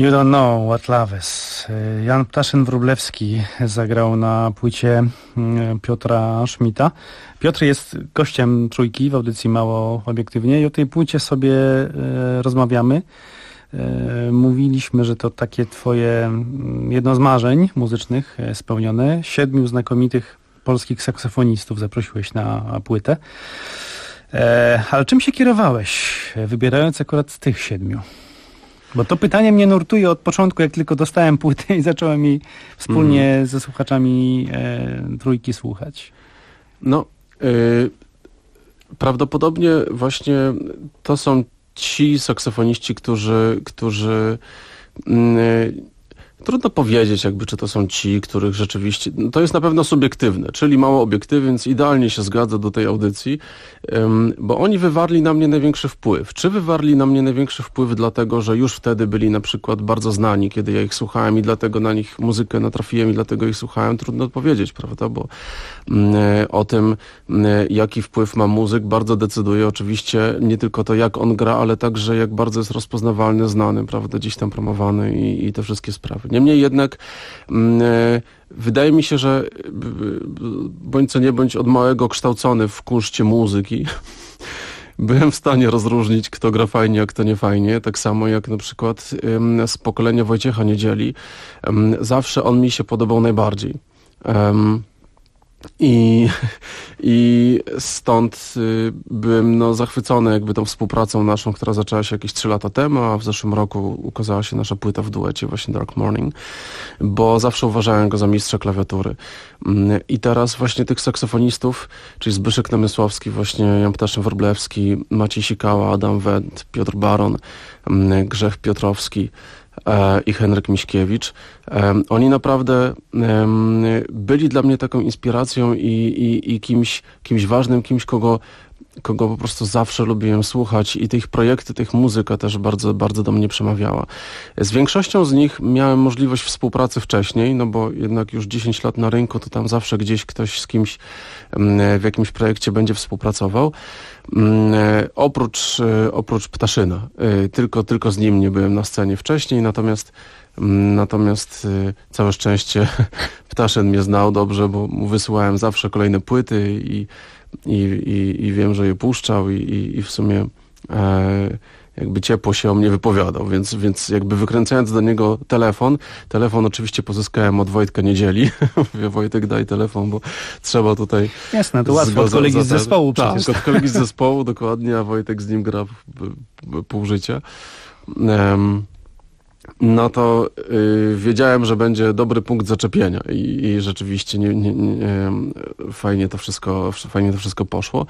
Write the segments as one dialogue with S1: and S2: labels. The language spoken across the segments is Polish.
S1: You Don't Know What Love Is. Jan Ptaszyn-Wróblewski zagrał na płycie Piotra Schmidta. Piotr jest gościem Trójki w audycji Mało Obiektywnie i o tej płycie sobie rozmawiamy. Mówiliśmy, że to takie twoje jedno z marzeń muzycznych spełnione. 7 znakomitych polskich saksofonistów zaprosiłeś na płytę. Ale czym się kierowałeś, wybierając akurat z tych 7? Bo to pytanie mnie nurtuje od początku, jak tylko dostałem płytę i zacząłem jej wspólnie ze słuchaczami Trójki słuchać.
S2: No, prawdopodobnie właśnie to są ci saksofoniści, którzy trudno powiedzieć, jakby, czy to są ci, których rzeczywiście... To jest na pewno subiektywne, czyli mało obiektywne, więc idealnie się zgadza do tej audycji, bo oni wywarli na mnie największy wpływ. Czy wywarli na mnie największy wpływ dlatego, że już wtedy byli na przykład bardzo znani, kiedy ja ich słuchałem i dlatego na nich muzykę natrafiłem i dlatego ich słuchałem? Trudno powiedzieć, prawda? Bo o tym, jaki wpływ ma muzyk, bardzo decyduje oczywiście nie tylko to, jak on gra, ale także jak bardzo jest rozpoznawalny, znany, prawda? Gdzieś tam promowany i te wszystkie sprawy. Niemniej jednak wydaje mi się, że bądź co nie bądź od małego kształcony w kunszcie muzyki byłem w stanie rozróżnić, kto gra fajnie, a kto nie fajnie. Tak samo jak na przykład z pokolenia Wojciecha Niedzieli. Zawsze on mi się podobał najbardziej. I stąd byłem zachwycony jakby tą współpracą naszą, która zaczęła się jakieś 3 lata temu, a w zeszłym roku ukazała się nasza płyta w duecie, właśnie Dark Morning, bo zawsze uważałem go za mistrza klawiatury. I teraz właśnie tych saksofonistów, czyli Zbyszek Namysłowski, właśnie Jan Ptaszyn-Wróblewski, Maciej Sikała, Adam Wendt, Piotr Baron, Grzech Piotrowski i Henryk Miśkiewicz. Oni naprawdę byli dla mnie taką inspiracją i kimś ważnym, kimś, kogo po prostu zawsze lubiłem słuchać i te ich projekty, tych muzyka też bardzo, bardzo do mnie przemawiała. Z większością z nich miałem możliwość współpracy wcześniej, no bo jednak już 10 lat na rynku, to tam zawsze gdzieś ktoś z kimś w jakimś projekcie będzie współpracował. Oprócz Ptaszyna. Tylko z nim nie byłem na scenie wcześniej, natomiast całe szczęście Ptaszyn mnie znał dobrze, bo mu wysyłałem zawsze kolejne płyty i wiem, że je puszczał i w sumie jakby ciepło się o mnie wypowiadał, więc jakby wykręcając do niego telefon oczywiście pozyskałem od Wojtka Niedzieli. Mówię, Wojtek, daj telefon, bo trzeba tutaj...
S1: Jasne, to łatwo, od kolegi z zespołu przecież.
S2: Tak, od kolegi z zespołu, dokładnie, a Wojtek z nim gra pół życia. No to wiedziałem, że będzie dobry punkt zaczepienia i rzeczywiście fajnie to wszystko poszło.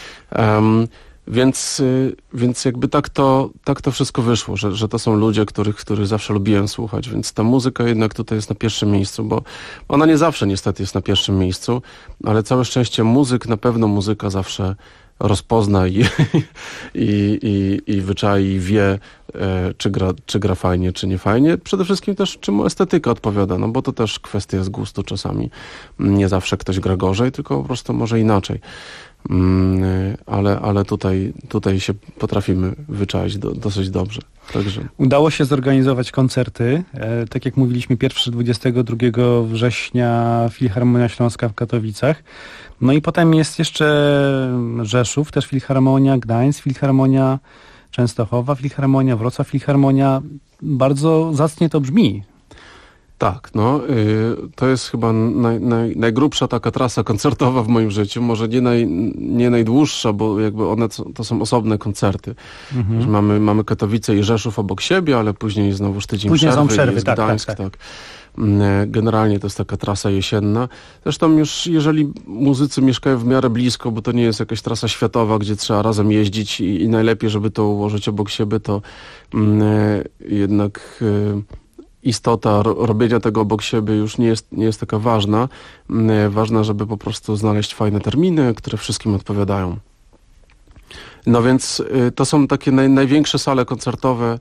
S2: Więc jakby tak to wszystko wyszło, że to są ludzie, których zawsze lubiłem słuchać, więc ta muzyka jednak tutaj jest na pierwszym miejscu, bo ona nie zawsze niestety jest na pierwszym miejscu, ale całe szczęście na pewno muzyka zawsze rozpozna i wyczai, i wie, czy gra fajnie, czy nie fajnie. Przede wszystkim też, czy mu estetyka odpowiada, no bo to też kwestia z gustu czasami. Nie zawsze ktoś gra gorzej, tylko po prostu może inaczej. Ale tutaj się potrafimy wyczaić dosyć dobrze. Także.
S1: Udało się zorganizować koncerty. Tak jak mówiliśmy, pierwszy 22 września Filharmonia Śląska w Katowicach. No i potem jest jeszcze Rzeszów, też Filharmonia, Gdańsk, Filharmonia Częstochowa, Filharmonia, Wrocław, Filharmonia. Bardzo zacnie to brzmi.
S2: Tak, to jest chyba najgrubsza taka trasa koncertowa w moim życiu. Może nie najdłuższa, bo jakby one to są osobne koncerty. Mamy Katowice i Rzeszów obok siebie, ale później znowuż tydzień przerwy.
S1: Są przerwy,
S2: jest
S1: tak.
S2: Gdańsk, tak. Generalnie to jest taka trasa jesienna. Zresztą już jeżeli muzycy mieszkają w miarę blisko, bo to nie jest jakaś trasa światowa, gdzie trzeba razem jeździć i najlepiej, żeby to ułożyć obok siebie, to jednak istota robienia tego obok siebie już nie jest taka ważna. Ważna, żeby po prostu znaleźć fajne terminy, które wszystkim odpowiadają. No więc to są takie największe sale koncertowe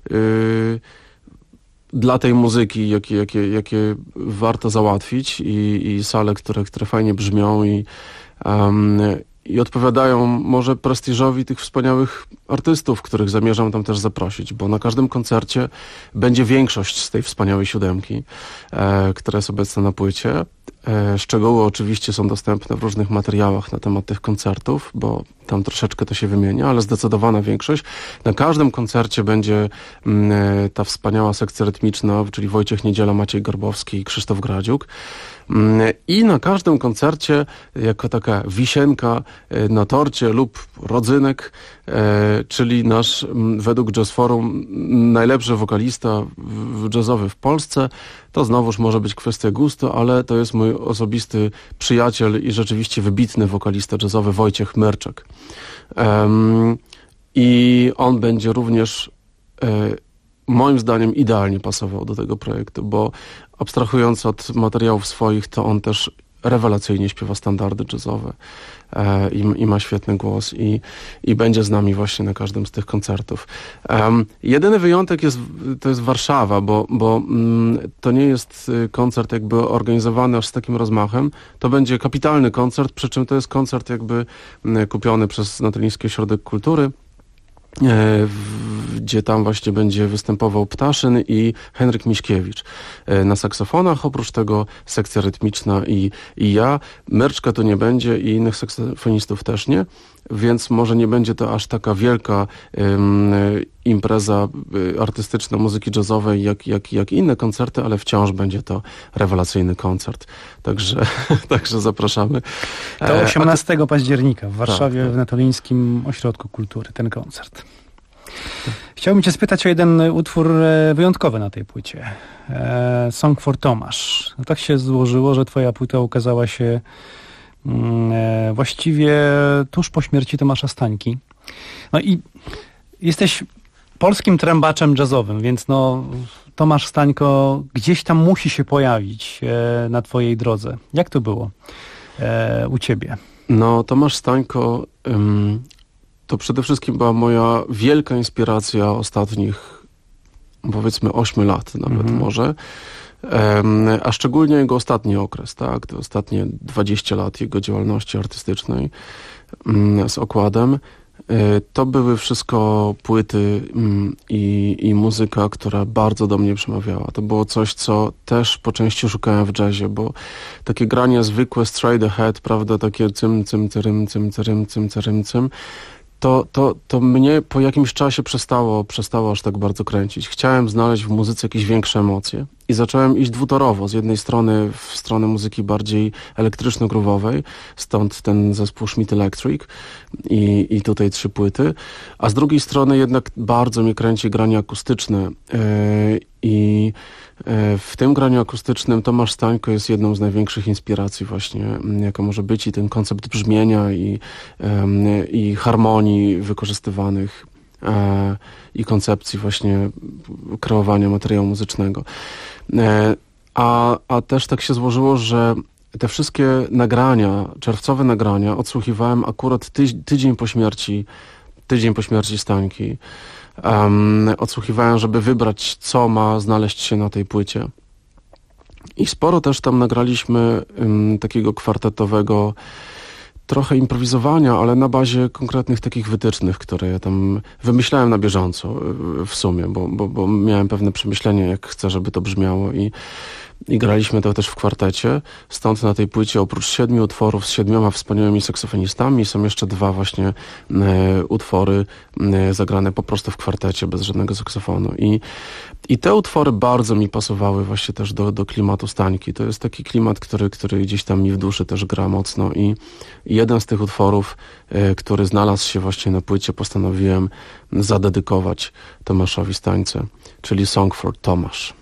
S2: dla tej muzyki, jakie warto załatwić i sale, które fajnie brzmią i odpowiadają może prestiżowi tych wspaniałych artystów, których zamierzam tam też zaprosić, bo na każdym koncercie będzie większość z tej wspaniałej siódemki, która jest obecna na płycie. Szczegóły oczywiście są dostępne w różnych materiałach na temat tych koncertów, bo tam troszeczkę to się wymienia, ale zdecydowana większość. Na każdym koncercie będzie ta wspaniała sekcja rytmiczna, czyli Wojciech Niedziela, Maciej Garbowski i Krzysztof Gradziuk. I na każdym koncercie, jako taka wisienka na torcie lub rodzynek, czyli nasz, według Jazz Forum, najlepszy wokalista jazzowy w Polsce. To znowuż może być kwestia gustu, ale to jest mój osobisty przyjaciel i rzeczywiście wybitny wokalista jazzowy Wojciech Myrczak. I on będzie również moim zdaniem idealnie pasował do tego projektu, bo abstrahując od materiałów swoich, to on też rewelacyjnie śpiewa standardy jazzowe i ma świetny głos i będzie z nami właśnie na każdym z tych koncertów. Jedyny wyjątek to jest Warszawa, bo to nie jest koncert jakby organizowany aż z takim rozmachem. To będzie kapitalny koncert, przy czym to jest koncert jakby kupiony przez Natalieński Ośrodek Kultury, gdzie tam właśnie będzie występował Ptaszyn i Henryk Miśkiewicz na saksofonach, oprócz tego sekcja rytmiczna i ja. Myrczka tu nie będzie i innych saksofonistów też nie, więc może nie będzie to aż taka wielka impreza artystyczna muzyki jazzowej jak inne koncerty, ale wciąż będzie to rewelacyjny koncert. Także zapraszamy.
S1: To 18 października w Warszawie, tak. W Natolińskim Ośrodku Kultury ten koncert. Chciałbym cię spytać o jeden utwór wyjątkowy na tej płycie. Song for Tomasz. No tak się złożyło, że twoja płyta ukazała się właściwie tuż po śmierci Tomasza Stańki. No i jesteś polskim trębaczem jazzowym, więc no Tomasz Stańko gdzieś tam musi się pojawić na twojej drodze. Jak to było u ciebie?
S2: No, Tomasz Stańko to przede wszystkim była moja wielka inspiracja ostatnich, powiedzmy, 8 lat nawet może. A szczególnie jego ostatni okres, tak? To ostatnie 20 lat jego działalności artystycznej z Okładem. To były wszystko płyty i muzyka, która bardzo do mnie przemawiała. To było coś, co też po części szukałem w jazzie, bo takie granie zwykłe, straight ahead, prawda, takie cym, cym, cyrym, cym, cyrym, cym, cyrym, cym, to mnie po jakimś czasie przestało aż tak bardzo kręcić. Chciałem znaleźć w muzyce jakieś większe emocje i zacząłem iść dwutorowo. Z jednej strony w stronę muzyki bardziej elektryczno-groove'owej, stąd ten zespół Schmidt Electric i tutaj 3 płyty, a z drugiej strony jednak bardzo mnie kręci granie akustyczne i w tym graniu akustycznym Tomasz Stańko jest jedną z największych inspiracji właśnie, jaka może być, i ten koncept brzmienia i harmonii wykorzystywanych i koncepcji właśnie kreowania materiału muzycznego. A też tak się złożyło, że te wszystkie nagrania, czerwcowe nagrania odsłuchiwałem akurat tydzień po śmierci Stańki. Odsłuchiwałem, żeby wybrać, co ma znaleźć się na tej płycie. I sporo też tam nagraliśmy takiego kwartetowego trochę improwizowania, ale na bazie konkretnych takich wytycznych, które ja tam wymyślałem na bieżąco w sumie, bo miałem pewne przemyślenia, jak chcę, żeby to brzmiało i graliśmy to też w kwartecie. Stąd na tej płycie oprócz 7 utworów z 7 wspaniałymi saksofonistami są jeszcze 2 właśnie utwory zagrane po prostu w kwartecie, bez żadnego saksofonu. I te utwory bardzo mi pasowały właśnie też do klimatu Stańki. To jest taki klimat, który gdzieś tam mi w duszy też gra mocno i jeden z tych utworów, który znalazł się właśnie na płycie, postanowiłem zadedykować Tomaszowi Stańce, czyli Song for Tomasz.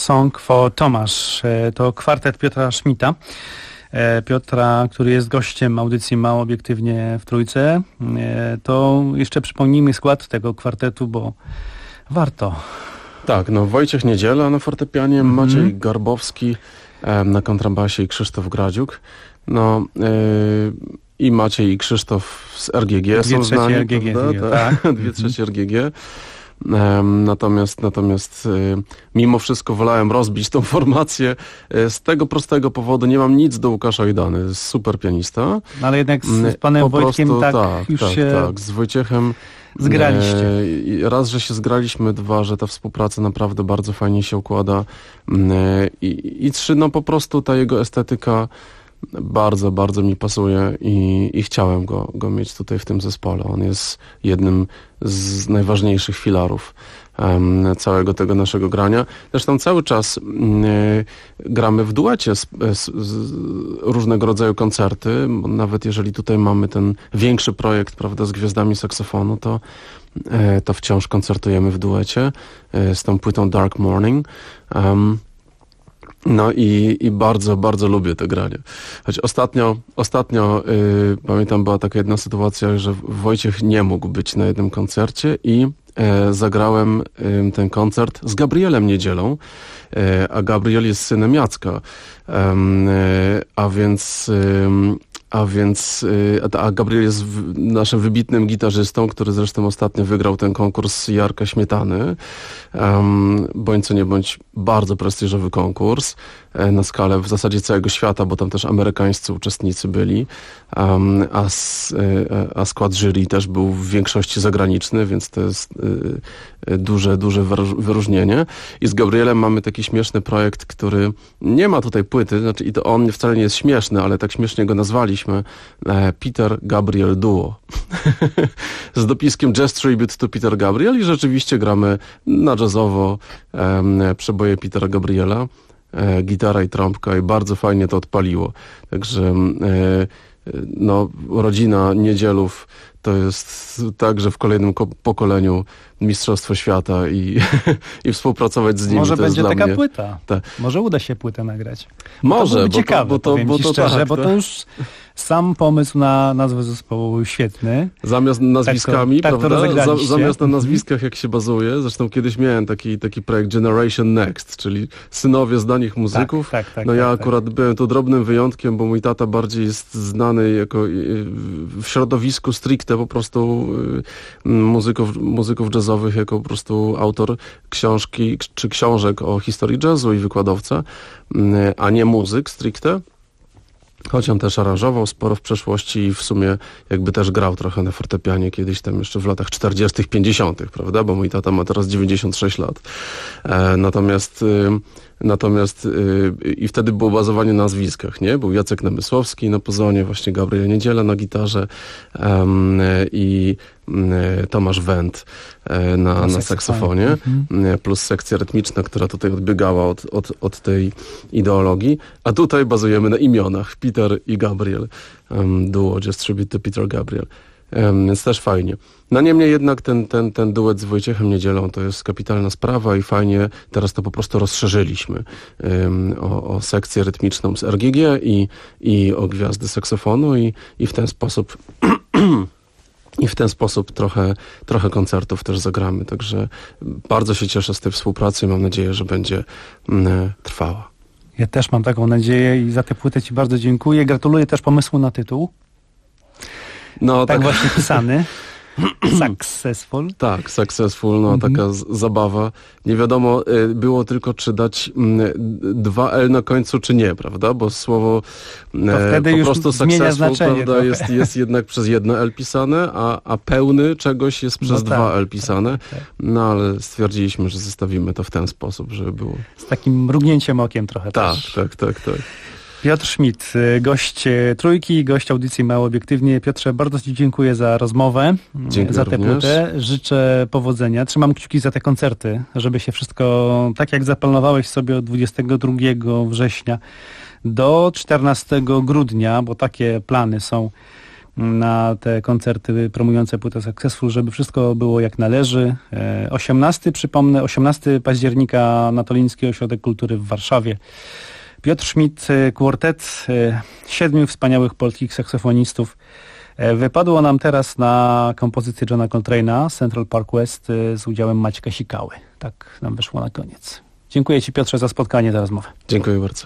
S1: Song for Tomasz. To kwartet Piotra Schmidta. Piotra, który jest gościem audycji Mało Obiektywnie w Trójce. To jeszcze przypomnijmy skład tego kwartetu, bo warto.
S2: Tak, no Wojciech Niedziela na fortepianie, Maciej Garbowski na kontrabasie i Krzysztof Gradziuk. No i Maciej i Krzysztof z RGG są znani,
S1: RGG,
S2: prawda?
S1: tak.
S2: 2/3 RGG. Natomiast mimo wszystko wolałem rozbić tą formację z tego prostego powodu. Nie mam nic do Łukasza Ojdany, jest super pianista.
S1: No, ale jednak z panem Wojtkiem
S2: tak, z Wojciechem
S1: zgraliście.
S2: Raz, że się zgraliśmy, dwa, że ta współpraca naprawdę bardzo fajnie się układa i trzy, no po prostu ta jego estetyka bardzo, bardzo mi pasuje i chciałem go mieć tutaj w tym zespole. On jest jednym z najważniejszych filarów całego tego naszego grania. Zresztą cały czas gramy w duecie różnego rodzaju koncerty, bo nawet jeżeli tutaj mamy ten większy projekt, prawda, z gwiazdami saksofonu, to wciąż koncertujemy w duecie z tą płytą Dark Morning. No i bardzo, bardzo lubię te granie. Choć ostatnio pamiętam, była taka jedna sytuacja, że Wojciech nie mógł być na jednym koncercie i zagrałem ten koncert z Gabrielem Niedzielą, a Gabriel jest synem Jacka, a Gabriel jest naszym wybitnym gitarzystą, który zresztą ostatnio wygrał ten konkurs Jarka Śmietany. Bądź co nie bądź bardzo prestiżowy konkurs na skalę w zasadzie całego świata, bo tam też amerykańscy uczestnicy byli, a skład jury też był w większości zagraniczny, więc to jest duże wyróżnienie. I z Gabrielem mamy taki śmieszny projekt, który nie ma tutaj płyty, znaczy i to on wcale nie jest śmieszny, ale tak śmiesznie go nazwaliśmy, Peter Gabriel Duo. Z dopiskiem Jazz Tribute to Peter Gabriel i rzeczywiście gramy na jazzowo przeboje Petera Gabriela, gitara i trąbka i bardzo fajnie to odpaliło. Także no, rodzina Niedzielów to jest tak, że w kolejnym pokoleniu Mistrzostwo Świata i współpracować z nimi.
S1: Może
S2: to
S1: będzie
S2: jest
S1: taka
S2: dla mnie...
S1: płyta.
S2: Tak.
S1: Może uda się płytę nagrać.
S2: Może,
S1: to ciekawe, powiem ci szczerze,
S2: tak,
S1: bo to już sam pomysł na nazwę zespołu świetny.
S2: Zamiast nazwiskami,
S1: tak to
S2: prawda?
S1: rozegraliście.
S2: Zamiast na nazwiskach, jak się bazuje. Zresztą kiedyś miałem taki projekt Generation Next, czyli synowie znanych muzyków. Ja akurat byłem tu drobnym wyjątkiem, bo mój tata bardziej jest znany jako w środowisku stricte po prostu muzyków jazzowych, jako po prostu autor książki czy książek o historii jazzu i wykładowca, a nie muzyk stricte. Choć on też aranżował sporo w przeszłości i w sumie jakby też grał trochę na fortepianie kiedyś tam jeszcze w latach 40., 50., prawda? Bo mój tata ma teraz 96 lat. Natomiast i wtedy było bazowanie na nazwiskach, nie? Był Jacek Namysłowski na pozonie, właśnie Gabriel Niedziela na gitarze i Tomasz Wendt na saksofonie, plus sekcja rytmiczna, która tutaj odbiegała od tej ideologii, a tutaj bazujemy na imionach Peter i Gabriel, duo Jazz Tribute to Peter Gabriel. Więc też fajnie. No niemniej jednak ten duet z Wojciechem Niedzielą to jest kapitalna sprawa i fajnie teraz to po prostu rozszerzyliśmy o sekcję rytmiczną z RGG i o gwiazdy saksofonu i w ten sposób trochę koncertów też zagramy. Także bardzo się cieszę z tej współpracy i mam nadzieję, że będzie trwała.
S1: Ja też mam taką nadzieję i za tę płytę ci bardzo dziękuję. Gratuluję też pomysłu na tytuł.
S2: No,
S1: tak właśnie pisany. Successful.
S2: Tak, Successful, taka zabawa. Nie wiadomo było tylko, czy dać 2L na końcu, czy nie, prawda? Bo słowo
S1: wtedy
S2: po prostu Successful, prawda, jest jednak przez jedno L pisane, a pełny czegoś jest przez 2L pisane. Tak. No ale stwierdziliśmy, że zostawimy to w ten sposób, żeby było.
S1: Z takim mrugnięciem okiem trochę też.
S2: Tak.
S1: Piotr Schmidt, gość Trójki, gość audycji Mało Obiektywnie. Piotrze, bardzo ci dziękuję za rozmowę, za tę płytę. Życzę powodzenia. Trzymam kciuki za te koncerty, żeby się wszystko, tak jak zaplanowałeś sobie od 22 września do 14 grudnia, bo takie plany są, na te koncerty promujące płytę Successful, żeby wszystko było jak należy. 18 października Natoliński Ośrodek Kultury w Warszawie. Piotr Schmidt, kwartet 7 wspaniałych polskich saksofonistów. Wypadło nam teraz na kompozycję Johna Coltrane'a Central Park West z udziałem Maćka Sikały. Tak nam wyszło na koniec. Dziękuję Ci, Piotrze, za spotkanie, za rozmowę.
S2: Dziękuję bardzo.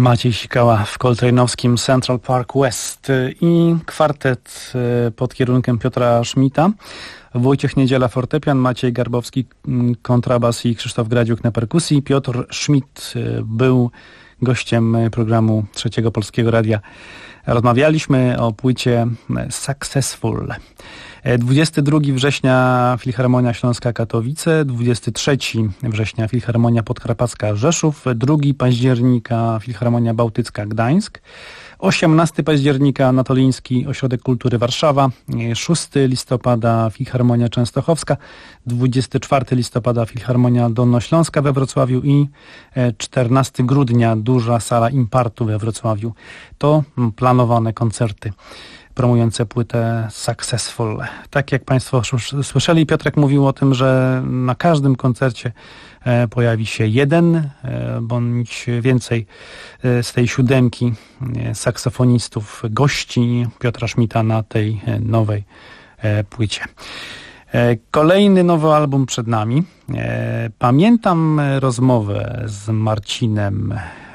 S1: Maciej Sikała w coltrane'owskim Central Park West i kwartet pod kierunkiem Piotra Schmidta. Wojciech Niedziela fortepian, Maciej Garbowski kontrabas i Krzysztof Gradziuk na perkusji. Piotr Schmidt był gościem programu Trzeciego Polskiego Radia. Rozmawialiśmy o płycie Successful. 22 września Filharmonia Śląska Katowice, 23 września Filharmonia Podkarpacka Rzeszów, 2 października Filharmonia Bałtycka Gdańsk, 18 października Anatoliński Ośrodek Kultury Warszawa, 6 listopada Filharmonia Częstochowska, 24 listopada Filharmonia Dolnośląska we Wrocławiu i 14 grudnia Duża Sala Impartu we Wrocławiu. To planowane koncerty promujące płytę Successful. Tak jak Państwo słyszeli, Piotrek mówił o tym, że na każdym koncercie pojawi się jeden bądź więcej z tej siódemki saksofonistów, gości Piotra Schmidta na tej nowej płycie. Kolejny nowy album przed nami. Pamiętam rozmowę z Marcinem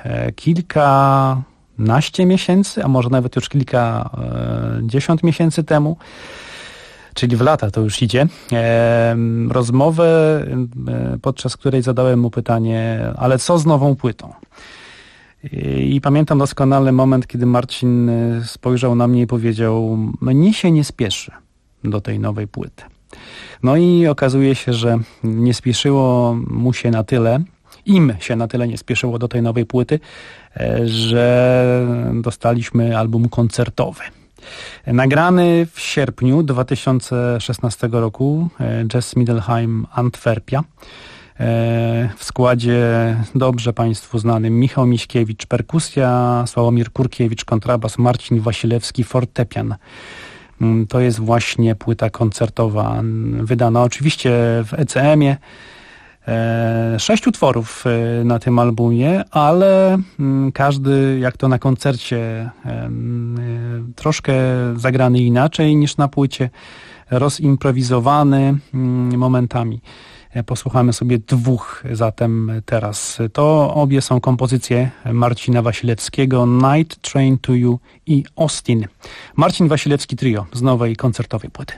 S1: kilkanaście miesięcy, a może nawet już kilkadziesiąt miesięcy temu, czyli w lata to już idzie. Rozmowę, podczas której zadałem mu pytanie, ale co z nową płytą? I pamiętam doskonale moment, kiedy Marcin spojrzał na mnie i powiedział, mnie się nie spieszy do tej nowej płyty. No i okazuje się, że nie spieszyło mu się na tyle, im się na tyle nie spieszyło do tej nowej płyty, że dostaliśmy album koncertowy. Nagrany w sierpniu 2016 roku, Jazz Middelheim Antwerpia. W składzie dobrze Państwu znanym Michał Miśkiewicz perkusja, Sławomir Kurkiewicz kontrabas, Marcin Wasilewski fortepian. To jest właśnie płyta koncertowa, wydana oczywiście w ECM-ie. 6 utworów na tym albumie, ale każdy, jak to na koncercie, troszkę zagrany inaczej niż na płycie, rozimprowizowany momentami. Posłuchamy sobie 2 zatem teraz. To obie są kompozycje Marcina Wasilewskiego, Night Train to You i Austin. Marcin Wasilewski Trio z nowej koncertowej płyty.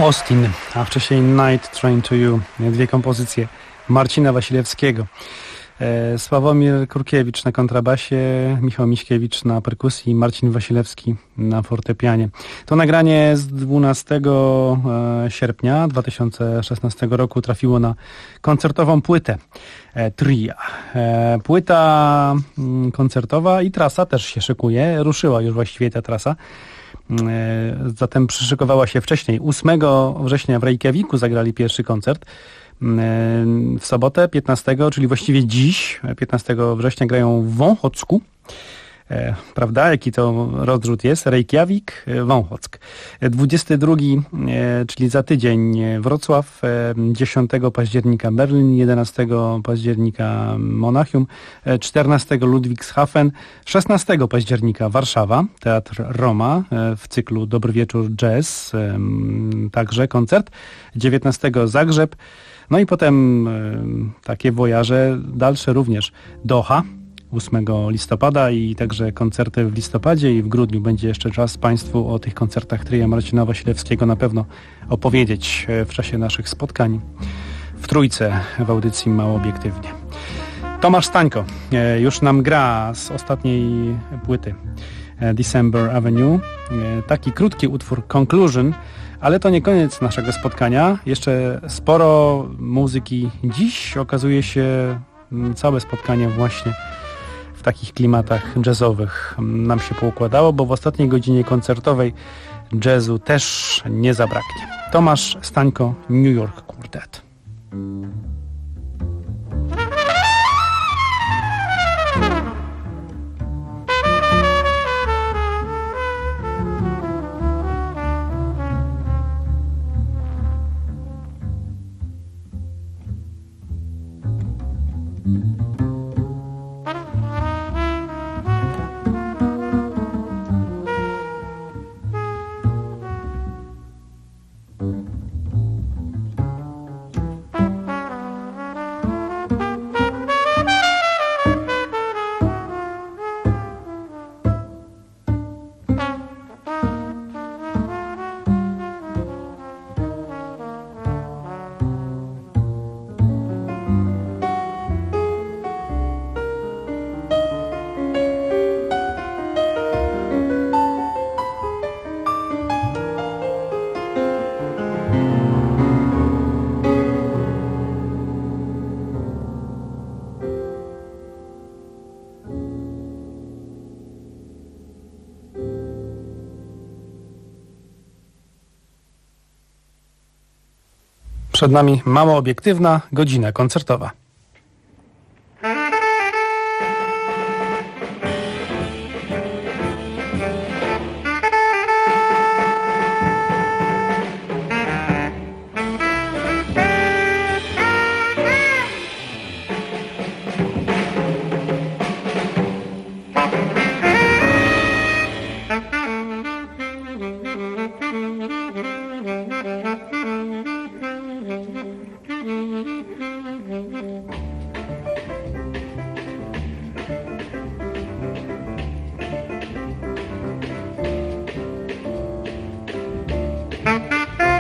S1: Austin, a wcześniej Night Train to You. Dwie kompozycje Marcina Wasilewskiego. Sławomir Kurkiewicz na kontrabasie, Michał Miśkiewicz na perkusji i Marcin Wasilewski na fortepianie. To nagranie z 12 sierpnia 2016 roku trafiło na koncertową płytę Tria. Płyta koncertowa i trasa też się szykuje. Ruszyła już właściwie ta trasa. Zatem przyszykowała się wcześniej. 8 września w Reykjaviku zagrali pierwszy koncert. W sobotę 15, czyli właściwie dziś, 15 września grają w Wąchocku. Prawda, jaki to rozrzut jest? Reykjavik, Wąchock. 22, czyli za tydzień Wrocław, 10 października Berlin, 11 października Monachium, 14 Ludwigshafen, 16 października Warszawa, Teatr Roma w cyklu Dobry Wieczór Jazz, także koncert, 19 Zagrzeb, no i potem takie wojaże dalsze również Doha, 8 listopada i także koncerty w listopadzie i w grudniu. Będzie jeszcze czas Państwu o tych koncertach tria Marcina Wasilewskiego na pewno opowiedzieć w czasie naszych spotkań w Trójce w audycji Mało Obiektywnie. Tomasz Stańko już nam gra z ostatniej płyty December Avenue. Taki krótki utwór Conclusion, ale to nie koniec naszego spotkania. Jeszcze sporo muzyki. Dziś okazuje się całe spotkanie właśnie w takich klimatach jazzowych nam się poukładało, bo w ostatniej godzinie koncertowej jazzu też nie zabraknie. Tomasz Stańko, New York Quartet. Przed nami mało obiektywna godzina koncertowa.